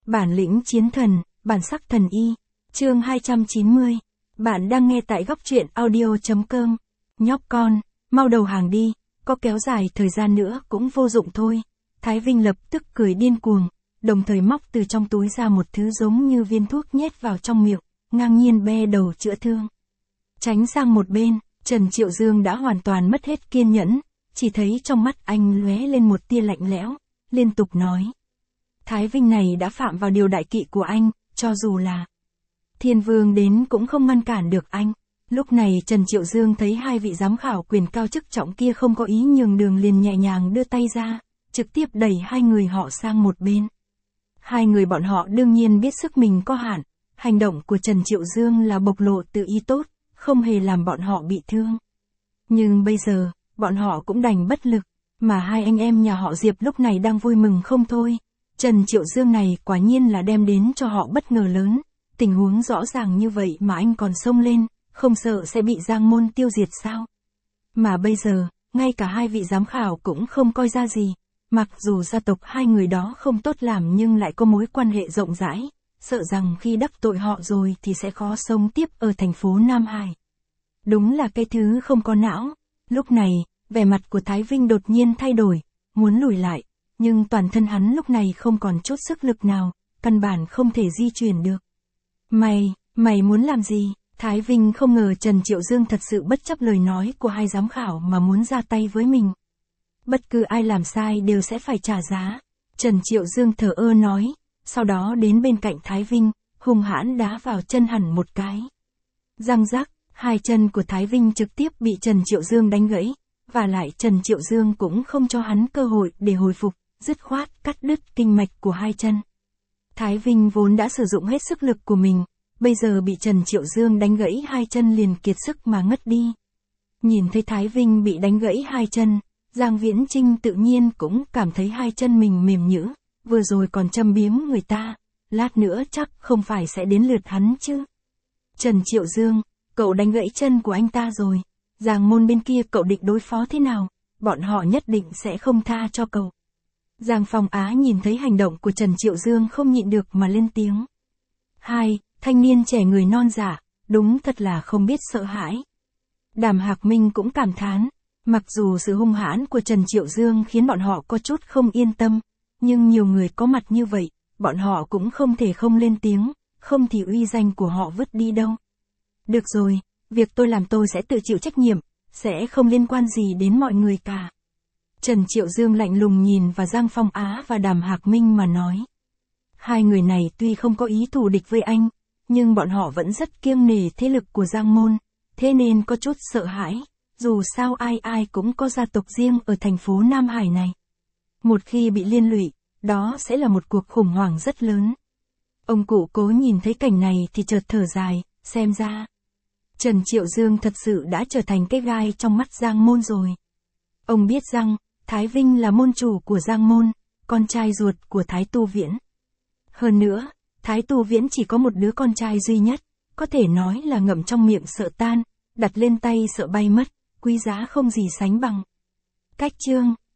Bản lĩnh chiến thần, bản sắc thần y. Chương 290. Bạn đang nghe tại góc truyện audio.com. Nhóc con, mau đầu hàng đi, có kéo dài thời gian nữa cũng vô dụng thôi. Thái Vinh lập tức cười điên cuồng, đồng thời móc từ trong túi ra một thứ giống như viên thuốc nhét vào trong miệng, ngang nhiên be đầu chữa thương. Tránh sang một bên, Trần Triệu Dương đã hoàn toàn mất hết kiên nhẫn, chỉ thấy trong mắt anh lóe lên một tia lạnh lẽo, liên tục nói. Thái Vinh này đã phạm vào điều đại kỵ của anh, cho dù là Thiên Vương đến cũng không ngăn cản được anh. Lúc này Trần Triệu Dương thấy hai vị giám khảo quyền cao chức trọng kia không có ý nhường đường liền nhẹ nhàng đưa tay ra, trực tiếp đẩy hai người họ sang một bên. Hai người bọn họ đương nhiên biết sức mình có hạn, hành động của Trần Triệu Dương là bộc lộ từ ý tốt, không hề làm bọn họ bị thương. Nhưng bây giờ, bọn họ cũng đành bất lực, mà hai anh em nhà họ Diệp lúc này đang vui mừng không thôi. Trần Triệu Dương này quả nhiên là đem đến cho họ bất ngờ lớn, tình huống rõ ràng như vậy mà anh còn xông lên, không sợ sẽ bị Giang Môn tiêu diệt sao? Mà bây giờ, ngay cả hai vị giám khảo cũng không coi ra gì, mặc dù gia tộc hai người đó không tốt làm nhưng lại có mối quan hệ rộng rãi, sợ rằng khi đắc tội họ rồi thì sẽ khó sống tiếp ở thành phố Nam Hải. Đúng là cái thứ không có não. Lúc này, vẻ mặt của Thái Vinh đột nhiên thay đổi, muốn lùi lại, nhưng toàn thân hắn lúc này không còn chút sức lực nào, căn bản không thể di chuyển được. Mày muốn làm gì? Thái Vinh không ngờ Trần Triệu Dương thật sự bất chấp lời nói của hai giám khảo mà muốn ra tay với mình. Bất cứ ai làm sai đều sẽ phải trả giá. Trần Triệu Dương thờ ơ nói, sau đó đến bên cạnh Thái Vinh, hung hãn đá vào chân hẳn một cái. Răng rắc, hai chân của Thái Vinh trực tiếp bị Trần Triệu Dương đánh gãy, và lại Trần Triệu Dương cũng không cho hắn cơ hội để hồi phục, dứt khoát cắt đứt kinh mạch của hai chân. Thái Vinh vốn đã sử dụng hết sức lực của mình, bây giờ bị Trần Triệu Dương đánh gãy hai chân liền kiệt sức mà ngất đi. Nhìn thấy Thái Vinh bị đánh gãy hai chân, Giang Viễn Chinh tự nhiên cũng cảm thấy hai chân mình mềm nhũn, vừa rồi còn châm biếm người ta, lát nữa chắc không phải sẽ đến lượt hắn chứ. Trần Triệu Dương, cậu đánh gãy chân của anh ta rồi, Giang Môn bên kia cậu định đối phó thế nào, bọn họ nhất định sẽ không tha cho cậu. Giang Phong Á nhìn thấy hành động của Trần Triệu Dương không nhịn được mà lên tiếng. Hai, thanh niên trẻ người non dạ, đúng thật là không biết sợ hãi. Đàm Hạc Minh cũng cảm thán, mặc dù sự hung hãn của Trần Triệu Dương khiến bọn họ có chút không yên tâm, nhưng nhiều người có mặt như vậy, bọn họ cũng không thể không lên tiếng, không thì uy danh của họ vứt đi đâu. Được rồi, việc tôi làm tôi sẽ tự chịu trách nhiệm, sẽ không liên quan gì đến mọi người cả. Trần Triệu Dương lạnh lùng nhìn vào Giang Phong Á và Đàm Hạc Minh mà nói. Hai người này tuy không có ý thù địch với anh, nhưng bọn họ vẫn rất kiêng nể thế lực của Giang Môn, thế nên có chút sợ hãi, dù sao ai cũng có gia tộc riêng ở thành phố Nam Hải này. Một khi bị liên lụy, đó sẽ là một cuộc khủng hoảng rất lớn. Ông cụ Cố nhìn thấy cảnh này thì chợt thở dài, xem ra Trần Triệu Dương thật sự đã trở thành cái gai trong mắt Giang Môn rồi. Ông biết rằng, Thái Vinh là môn chủ của Giang Môn, con trai ruột của Thái Tu Viễn. Hơn nữa, Thái Tu Viễn chỉ có một đứa con trai duy nhất, có thể nói là ngậm trong miệng sợ tan, đặt lên tay sợ bay mất, quý giá không gì sánh bằng. Cách chương